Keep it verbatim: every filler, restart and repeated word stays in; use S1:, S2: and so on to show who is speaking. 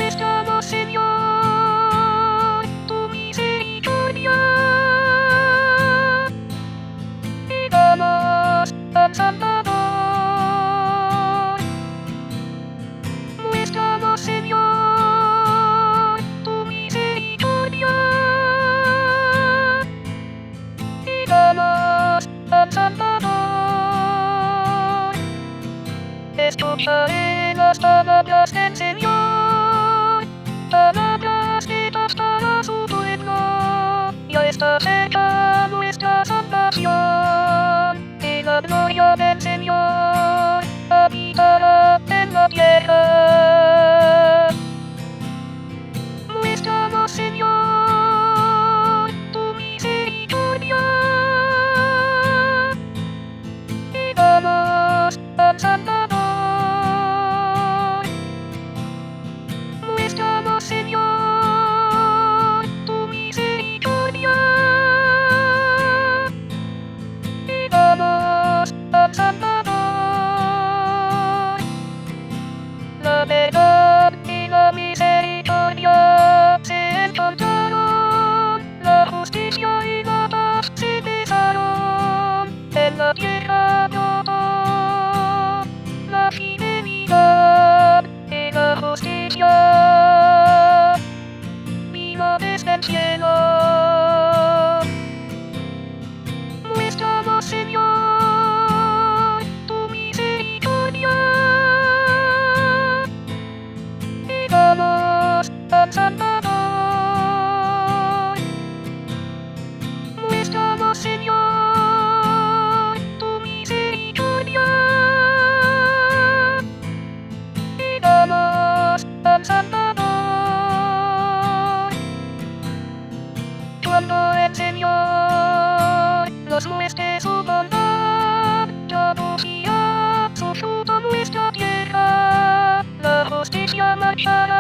S1: Muéstranos, Señor, tu misericordia y danos al Salvador. Muéstranos, Señor, tu misericordia y danos al Salvador. Escucharé las palabras del Señor, palabras dichas para su pueblo. Ya está cerca nuestra salvación, y la gloria del Señor habitará en la tierra. Muéstranos, Señor, tu misericordia y danos al Salvador. Muéstranos, Señor, tu misericordia y danos al Salvador. La verdad y la misericordia se encontraron, la justicia y la paz se besaron. En la tierra brotó la fidelidad y la justicia vino desde el cielo. Muéstranos, Señor, tu misericordia y danos al Salvador. Muéstranos, Señor, tu misericordia y danos al Salvador. Cuando el Señor nos muestre su bondad, producirá su fruto nuestra tierra, la justicia marchará